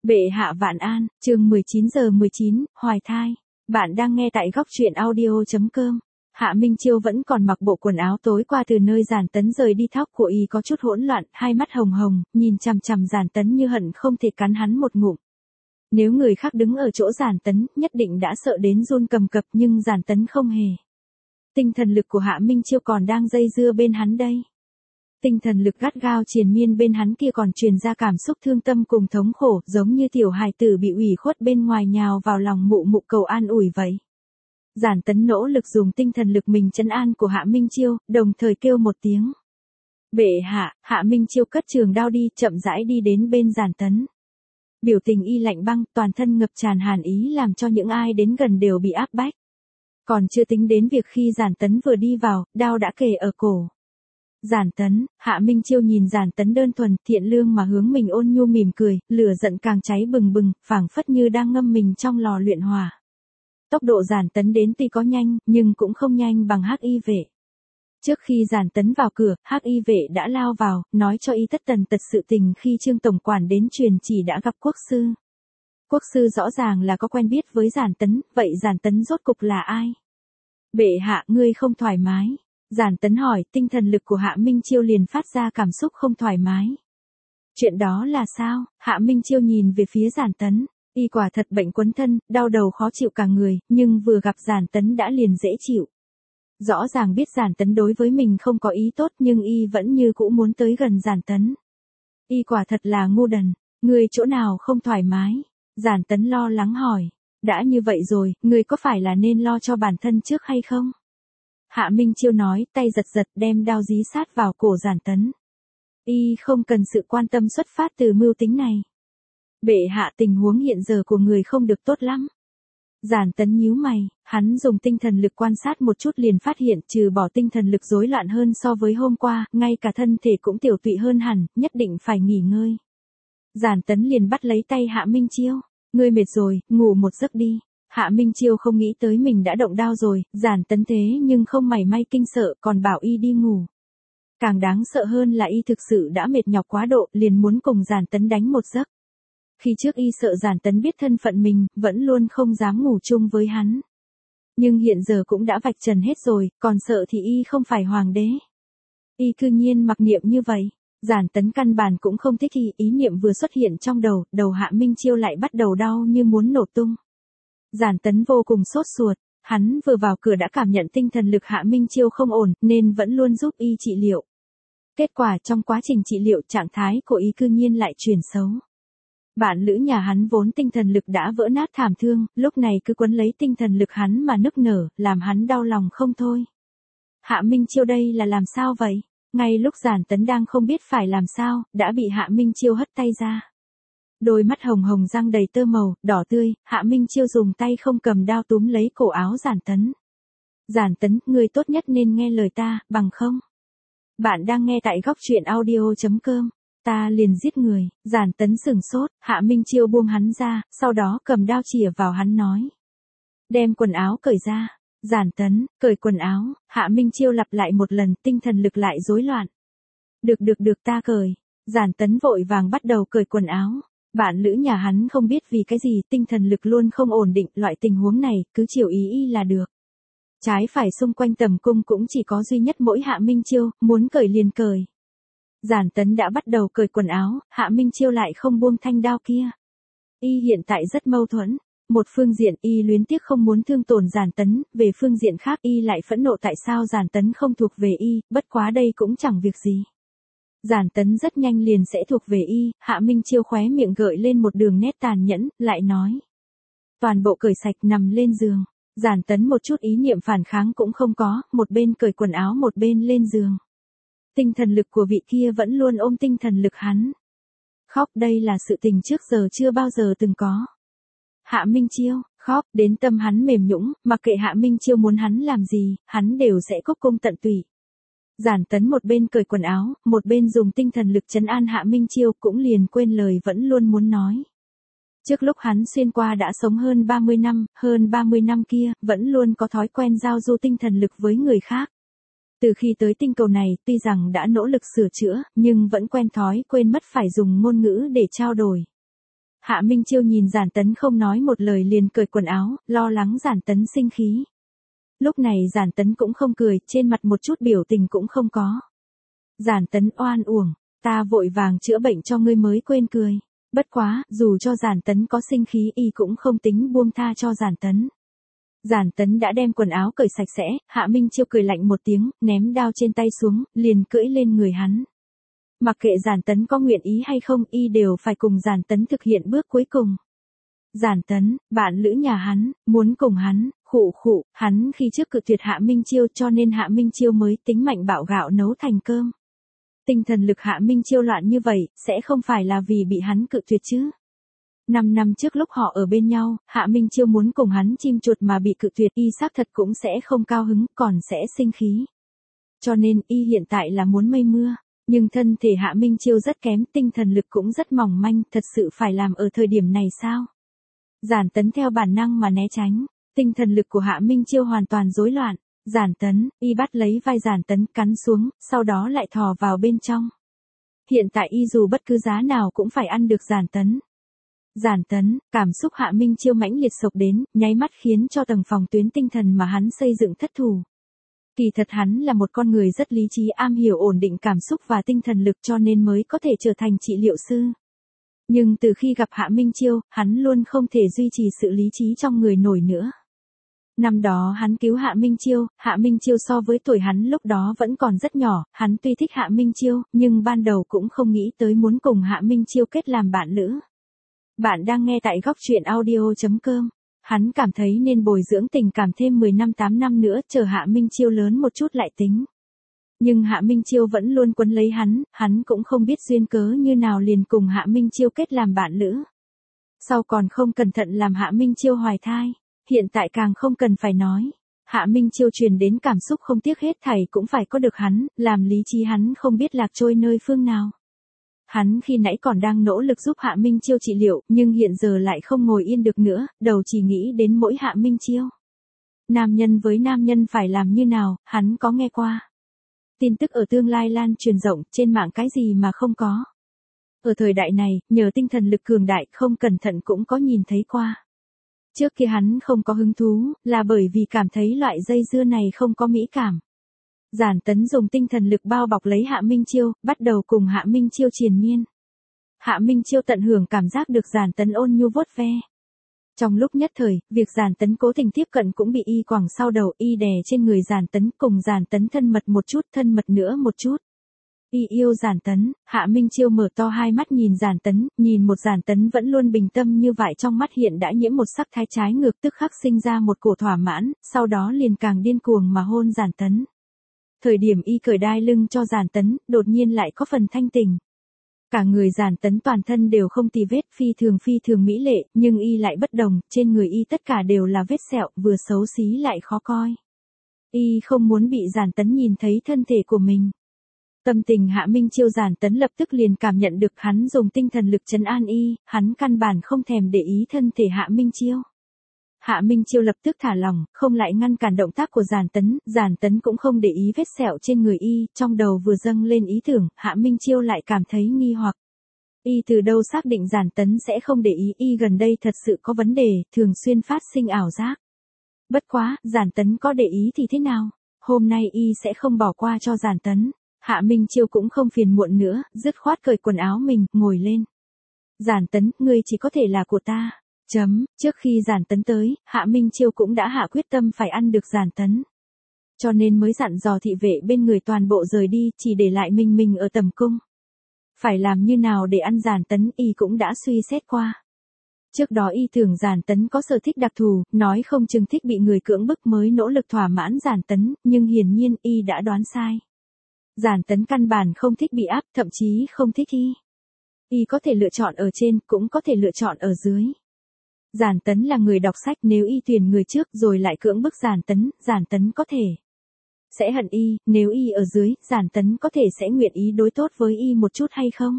Bệ hạ vạn an, chương 19:19, hoài thai. Bạn đang nghe tại góc truyện audio.com. Hạ Minh Chiêu vẫn còn mặc bộ quần áo tối qua từ nơi Giản Tấn rời đi, tóc của y có chút hỗn loạn, hai mắt hồng hồng, nhìn chằm chằm Giản Tấn như hận không thể cắn hắn một ngụm. Nếu người khác đứng ở chỗ Giản Tấn, nhất định đã sợ đến run cầm cập, nhưng Giản Tấn không hề. Tinh thần lực của Hạ Minh Chiêu còn đang dây dưa bên hắn đây. Tinh thần lực gắt gao triền miên bên hắn kia còn truyền ra cảm xúc thương tâm cùng thống khổ, giống như tiểu hài tử bị ủy khuất bên ngoài nhào vào lòng mụ mụ cầu an ủi vậy. Giản Tấn nỗ lực dùng tinh thần lực mình trấn an của Hạ Minh Chiêu, đồng thời kêu một tiếng. Bệ hạ, Hạ Minh Chiêu cất trường đao đi, chậm rãi đi đến bên Giản Tấn. Biểu tình y lạnh băng, toàn thân ngập tràn hàn ý làm cho những ai đến gần đều bị áp bách. Còn chưa tính đến việc khi Giản Tấn vừa đi vào, đao đã kề ở cổ. Giản Tấn, Hạ Minh Chiêu nhìn Giản Tấn đơn thuần, thiện lương mà hướng mình ôn nhu mỉm cười, lửa giận càng cháy bừng bừng, phảng phất như đang ngâm mình trong lò luyện hỏa. Tốc độ Giản Tấn đến tuy có nhanh, nhưng cũng không nhanh bằng Hắc Y vệ. Trước khi Giản Tấn vào cửa, Hắc Y vệ đã lao vào, nói cho y tất tần tật sự tình khi Trương tổng quản đến truyền chỉ đã gặp quốc sư. Quốc sư rõ ràng là có quen biết với Giản Tấn, vậy Giản Tấn rốt cục là ai? Bệ hạ, ngươi không thoải mái. Giản Tấn hỏi, tinh thần lực của Hạ Minh Chiêu liền phát ra cảm xúc không thoải mái. Chuyện đó là sao? Hạ Minh Chiêu nhìn về phía Giản Tấn, y quả thật bệnh quấn thân, đau đầu khó chịu cả người, nhưng vừa gặp Giản Tấn đã liền dễ chịu. Rõ ràng biết Giản Tấn đối với mình không có ý tốt nhưng y vẫn như cũ muốn tới gần Giản Tấn. Y quả thật là ngu đần, ngươi chỗ nào không thoải mái? Giản Tấn lo lắng hỏi, đã như vậy rồi, ngươi có phải là nên lo cho bản thân trước hay không? Hạ Minh Chiêu nói, tay giật giật đem đao dí sát vào cổ Giản Tấn. Y không cần sự quan tâm xuất phát từ mưu tính này. Bệ hạ, tình huống hiện giờ của người không được tốt lắm. Giản Tấn nhíu mày, hắn dùng tinh thần lực quan sát một chút liền phát hiện trừ bỏ tinh thần lực rối loạn hơn so với hôm qua, ngay cả thân thể cũng tiểu tụy hơn hẳn, nhất định phải nghỉ ngơi. Giản Tấn liền bắt lấy tay Hạ Minh Chiêu, ngươi mệt rồi, ngủ một giấc đi. Hạ Minh Chiêu không nghĩ tới mình đã động đao rồi, Giản Tấn thế nhưng không mảy may kinh sợ, còn bảo y đi ngủ. Càng đáng sợ hơn là y thực sự đã mệt nhọc quá độ, liền muốn cùng Giản Tấn đánh một giấc. Khi trước y sợ Giản Tấn biết thân phận mình, vẫn luôn không dám ngủ chung với hắn. Nhưng hiện giờ cũng đã vạch trần hết rồi, còn sợ thì y không phải hoàng đế. Y cư nhiên mặc niệm như vậy. Giản Tấn căn bản cũng không thích ý niệm vừa xuất hiện trong đầu Hạ Minh Chiêu lại bắt đầu đau như muốn nổ tung. Giản Tấn vô cùng sốt ruột, hắn vừa vào cửa đã cảm nhận tinh thần lực Hạ Minh Chiêu không ổn, nên vẫn luôn giúp y trị liệu. Kết quả trong quá trình trị liệu trạng thái của y cư nhiên lại chuyển xấu. Bạn lữ nhà hắn vốn tinh thần lực đã vỡ nát thảm thương, lúc này cứ quấn lấy tinh thần lực hắn mà nức nở, làm hắn đau lòng không thôi. Hạ Minh Chiêu đây là làm sao vậy? Ngay lúc Giản Tấn đang không biết phải làm sao, đã bị Hạ Minh Chiêu hất tay ra. Đôi mắt hồng hồng răng đầy tơ màu, đỏ tươi, Hạ Minh Chiêu dùng tay không cầm đao túm lấy cổ áo Giản Tấn. Giản Tấn, ngươi tốt nhất nên nghe lời ta, bằng không. Bạn đang nghe tại góc truyện audio.com. Ta liền giết người. Giản Tấn sửng sốt, Hạ Minh Chiêu buông hắn ra, sau đó cầm đao chĩa vào hắn nói. Đem quần áo cởi ra. Giản Tấn, cởi quần áo, Hạ Minh Chiêu lặp lại một lần, tinh thần lực lại rối loạn. Được ta cởi. Giản Tấn vội vàng bắt đầu cởi quần áo. Bạn lữ nhà hắn không biết vì cái gì, tinh thần lực luôn không ổn định, loại tình huống này, cứ chiều ý y là được. Trái phải xung quanh tầm cung cũng chỉ có duy nhất mỗi Hạ Minh Chiêu, muốn cởi liền cởi. Giản Tấn đã bắt đầu cởi quần áo, Hạ Minh Chiêu lại không buông thanh đao kia. Y hiện tại rất mâu thuẫn. Một phương diện y luyến tiếc không muốn thương tổn Giản Tấn, về phương diện khác y lại phẫn nộ tại sao Giản Tấn không thuộc về y, bất quá đây cũng chẳng việc gì. Giản Tấn rất nhanh liền sẽ thuộc về y, Hạ Minh Chiêu khóe miệng gợi lên một đường nét tàn nhẫn, lại nói. Toàn bộ cởi sạch nằm lên giường. Giản Tấn một chút ý niệm phản kháng cũng không có, một bên cởi quần áo một bên lên giường. Tinh thần lực của vị kia vẫn luôn ôm tinh thần lực hắn. Khóc, đây là sự tình trước giờ chưa bao giờ từng có. Hạ Minh Chiêu, khóc, đến tâm hắn mềm nhũn, mặc kệ Hạ Minh Chiêu muốn hắn làm gì, hắn đều sẽ cúc cung tận tụy. Giản Tấn một bên cởi quần áo, một bên dùng tinh thần lực trấn an Hạ Minh Chiêu cũng liền quên lời vẫn luôn muốn nói. Trước lúc hắn xuyên qua đã sống hơn 30 năm kia, vẫn luôn có thói quen giao du tinh thần lực với người khác. Từ khi tới tinh cầu này, tuy rằng đã nỗ lực sửa chữa, nhưng vẫn quen thói quên mất phải dùng ngôn ngữ để trao đổi. Hạ Minh Chiêu nhìn Giản Tấn không nói một lời liền cởi quần áo, lo lắng Giản Tấn sinh khí. Lúc này Giản Tấn cũng không cười, trên mặt một chút biểu tình cũng không có. Giản Tấn oan uổng, ta vội vàng chữa bệnh cho ngươi mới quên cười. Bất quá, dù cho Giản Tấn có sinh khí y cũng không tính buông tha cho Giản Tấn. Giản Tấn đã đem quần áo cởi sạch sẽ, Hạ Minh Chiêu cười lạnh một tiếng, ném đao trên tay xuống, liền cưỡi lên người hắn. Mặc kệ Giản Tấn có nguyện ý hay không, y đều phải cùng Giản Tấn thực hiện bước cuối cùng. Giản Tấn, bạn lữ nhà hắn, muốn cùng hắn, khụ, hắn khi trước cự tuyệt Hạ Minh Chiêu cho nên Hạ Minh Chiêu mới tính mạnh bạo gạo nấu thành cơm. Tinh thần lực Hạ Minh Chiêu loạn như vậy, sẽ không phải là vì bị hắn cự tuyệt chứ. 5 năm trước lúc họ ở bên nhau, Hạ Minh Chiêu muốn cùng hắn chim chuột mà bị cự tuyệt, y xác thật cũng sẽ không cao hứng, còn sẽ sinh khí. Cho nên y hiện tại là muốn mây mưa, nhưng thân thể Hạ Minh Chiêu rất kém, tinh thần lực cũng rất mỏng manh, thật sự phải làm ở thời điểm này sao? Giản Tấn theo bản năng mà né tránh, tinh thần lực của Hạ Minh Chiêu hoàn toàn rối loạn. Giản Tấn, y bắt lấy vai Giản Tấn cắn xuống, sau đó lại thò vào bên trong. Hiện tại y dù bất cứ giá nào cũng phải ăn được Giản Tấn. Giản Tấn, cảm xúc Hạ Minh Chiêu mãnh liệt sộc đến, nháy mắt khiến cho tầng phòng tuyến tinh thần mà hắn xây dựng thất thủ. Kỳ thật hắn là một con người rất lý trí, am hiểu ổn định cảm xúc và tinh thần lực cho nên mới có thể trở thành trị liệu sư. Nhưng từ khi gặp Hạ Minh Chiêu, hắn luôn không thể duy trì sự lý trí trong người nổi nữa. Năm đó hắn cứu Hạ Minh Chiêu so với tuổi hắn lúc đó vẫn còn rất nhỏ, hắn tuy thích Hạ Minh Chiêu, nhưng ban đầu cũng không nghĩ tới muốn cùng Hạ Minh Chiêu kết làm bạn lữ. Bạn đang nghe tại góc truyện audio.com. Hắn cảm thấy nên bồi dưỡng tình cảm thêm 10 năm 8 năm nữa, chờ Hạ Minh Chiêu lớn một chút lại tính. Nhưng Hạ Minh Chiêu vẫn luôn quấn lấy hắn cũng không biết duyên cớ như nào liền cùng Hạ Minh Chiêu kết làm bạn lữ. Sau còn không cẩn thận làm Hạ Minh Chiêu hoài thai, hiện tại càng không cần phải nói. Hạ Minh Chiêu truyền đến cảm xúc không tiếc hết thảy cũng phải có được hắn, làm lý trí hắn không biết lạc trôi nơi phương nào. Hắn khi nãy còn đang nỗ lực giúp Hạ Minh Chiêu trị liệu, nhưng hiện giờ lại không ngồi yên được nữa, đầu chỉ nghĩ đến mỗi Hạ Minh Chiêu. Nam nhân với nam nhân phải làm như nào, hắn có nghe qua. Tin tức ở tương lai lan truyền rộng, trên mạng cái gì mà không có. Ở thời đại này, nhờ tinh thần lực cường đại, không cẩn thận cũng có nhìn thấy qua. Trước kia hắn không có hứng thú, là bởi vì cảm thấy loại dây dưa này không có mỹ cảm. Giản Tấn dùng tinh thần lực bao bọc lấy Hạ Minh Chiêu, bắt đầu cùng Hạ Minh Chiêu triền miên. Hạ Minh Chiêu tận hưởng cảm giác được Giản Tấn ôn nhu vuốt ve. Trong lúc nhất thời, việc Giản Tấn cố tình tiếp cận cũng bị y quẳng sau đầu, y đè trên người Giản Tấn, cùng Giản Tấn thân mật một chút, thân mật nữa một chút. Y yêu Giản Tấn, Hạ Minh Chiêu mở to hai mắt nhìn Giản Tấn, nhìn một Giản Tấn vẫn luôn bình tâm như vậy, trong mắt hiện đã nhiễm một sắc thái trái ngược, tức khắc sinh ra một cổ thỏa mãn, sau đó liền càng điên cuồng mà hôn Giản Tấn. Thời điểm y cởi đai lưng cho Giản Tấn, đột nhiên lại có phần thanh tình. Cả người Giản Tấn toàn thân đều không tì vết, phi thường mỹ lệ, nhưng y lại bất đồng, trên người y tất cả đều là vết sẹo, vừa xấu xí lại khó coi. Y không muốn bị Giản Tấn nhìn thấy thân thể của mình. Tâm tình Hạ Minh Chiêu Giản Tấn lập tức liền cảm nhận được, hắn dùng tinh thần lực trấn an y, hắn căn bản không thèm để ý thân thể Hạ Minh Chiêu. Hạ Minh Chiêu lập tức thả lỏng, không lại ngăn cản động tác của Giản Tấn cũng không để ý vết sẹo trên người y, trong đầu vừa dâng lên ý tưởng, Hạ Minh Chiêu lại cảm thấy nghi hoặc. Y từ đâu xác định Giản Tấn sẽ không để ý, y gần đây thật sự có vấn đề, thường xuyên phát sinh ảo giác. Bất quá, Giản Tấn có để ý thì thế nào? Hôm nay y sẽ không bỏ qua cho Giản Tấn. Hạ Minh Chiêu cũng không phiền muộn nữa, dứt khoát cởi quần áo mình, ngồi lên. Giản Tấn, ngươi chỉ có thể là của ta. Trước khi Giản Tấn tới, Hạ Minh Chiêu cũng đã hạ quyết tâm phải ăn được Giản Tấn. Cho nên mới dặn dò thị vệ bên người toàn bộ rời đi, chỉ để lại mình ở tầm cung. Phải làm như nào để ăn Giản Tấn, y cũng đã suy xét qua. Trước đó y tưởng Giản Tấn có sở thích đặc thù, nói không chừng thích bị người cưỡng bức mới nỗ lực thỏa mãn Giản Tấn, nhưng hiển nhiên y đã đoán sai. Giản Tấn căn bản không thích bị áp, thậm chí không thích y. Y có thể lựa chọn ở trên, cũng có thể lựa chọn ở dưới. Giản Tấn là người đọc sách, nếu y tuyển người trước rồi lại cưỡng bức Giản Tấn có thể sẽ hận y, nếu y ở dưới, Giản Tấn có thể sẽ nguyện ý đối tốt với y một chút hay không?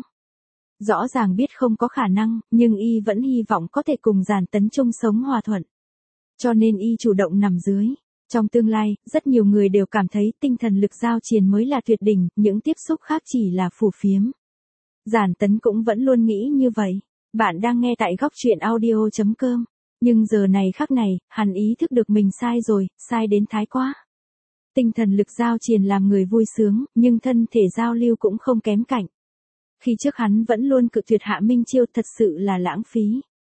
Rõ ràng biết không có khả năng, nhưng y vẫn hy vọng có thể cùng Giản Tấn chung sống hòa thuận. Cho nên y chủ động nằm dưới. Trong tương lai, rất nhiều người đều cảm thấy tinh thần lực giao triền mới là tuyệt đỉnh, những tiếp xúc khác chỉ là phù phiếm. Giản Tấn cũng vẫn luôn nghĩ như vậy. Bạn đang nghe tại góc truyện audio.com. Nhưng giờ này khắc này, hắn ý thức được mình sai rồi, sai đến thái quá. Tinh thần lực giao triền làm người vui sướng, nhưng thân thể giao lưu cũng không kém cạnh. Khi trước hắn vẫn luôn cự tuyệt Hạ Minh Chiêu, thật sự là lãng phí.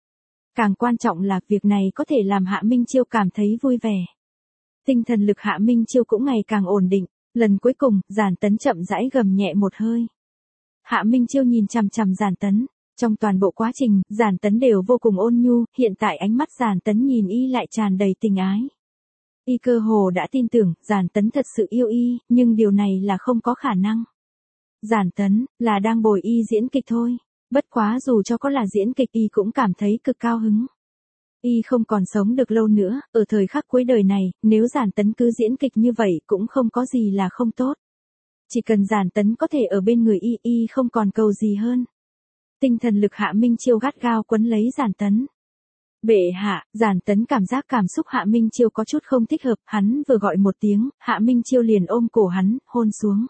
Càng quan trọng là việc này có thể làm Hạ Minh Chiêu cảm thấy vui vẻ. Tinh thần lực Hạ Minh Chiêu cũng ngày càng ổn định. Lần cuối cùng, Giản Tấn chậm rãi gầm nhẹ một hơi. Hạ Minh Chiêu nhìn chằm chằm Giản Tấn. Trong toàn bộ quá trình, Giản Tấn đều vô cùng ôn nhu, hiện tại ánh mắt Giản Tấn nhìn y lại tràn đầy tình ái. Y cơ hồ đã tin tưởng, Giản Tấn thật sự yêu y, nhưng điều này là không có khả năng. Giản Tấn, là đang bồi y diễn kịch thôi. Bất quá dù cho có là diễn kịch y cũng cảm thấy cực cao hứng. Y không còn sống được lâu nữa, ở thời khắc cuối đời này, nếu Giản Tấn cứ diễn kịch như vậy cũng không có gì là không tốt. Chỉ cần Giản Tấn có thể ở bên người y không còn cầu gì hơn. Tinh thần lực Hạ Minh Chiêu gắt gao quấn lấy Giản Tấn. Bệ hạ, Giản Tấn cảm giác cảm xúc Hạ Minh Chiêu có chút không thích hợp, hắn vừa gọi một tiếng, Hạ Minh Chiêu liền ôm cổ hắn, hôn xuống.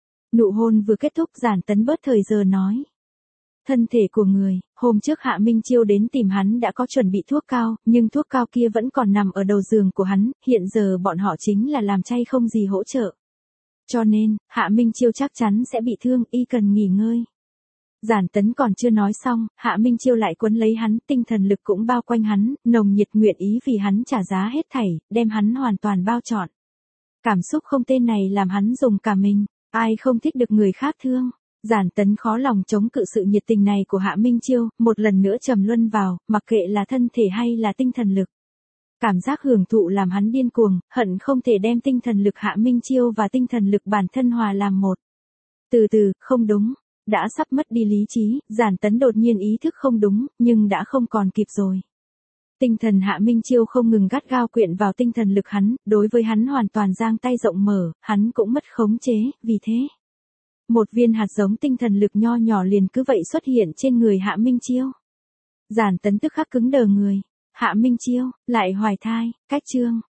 Nụ hôn vừa kết thúc, Giản Tấn bớt thời giờ nói. Thân thể của người, hôm trước Hạ Minh Chiêu đến tìm hắn đã có chuẩn bị thuốc cao, nhưng thuốc cao kia vẫn còn nằm ở đầu giường của hắn, hiện giờ bọn họ chính là làm chay không gì hỗ trợ. Cho nên, Hạ Minh Chiêu chắc chắn sẽ bị thương, y cần nghỉ ngơi. Giản Tấn còn chưa nói xong, Hạ Minh Chiêu lại quấn lấy hắn, tinh thần lực cũng bao quanh hắn, nồng nhiệt nguyện ý vì hắn trả giá hết thảy, đem hắn hoàn toàn bao trọn. Cảm xúc không tên này làm hắn dùng cả mình, ai không thích được người khác thương. Giản Tấn khó lòng chống cự sự nhiệt tình này của Hạ Minh Chiêu, một lần nữa trầm luân vào, mặc kệ là thân thể hay là tinh thần lực. Cảm giác hưởng thụ làm hắn điên cuồng, hận không thể đem tinh thần lực Hạ Minh Chiêu và tinh thần lực bản thân hòa làm một. Từ từ, không đúng. Đã sắp mất đi lý trí, Giản Tấn đột nhiên ý thức không đúng, nhưng đã không còn kịp rồi. Tinh thần Hạ Minh Chiêu không ngừng gắt gao quyện vào tinh thần lực hắn, đối với hắn hoàn toàn giang tay rộng mở, hắn cũng mất khống chế, vì thế. Một viên hạt giống tinh thần lực nho nhỏ liền cứ vậy xuất hiện trên người Hạ Minh Chiêu. Giản Tấn tức khắc cứng đờ người. Hạ Minh Chiêu, lại hoài thai, cách chương.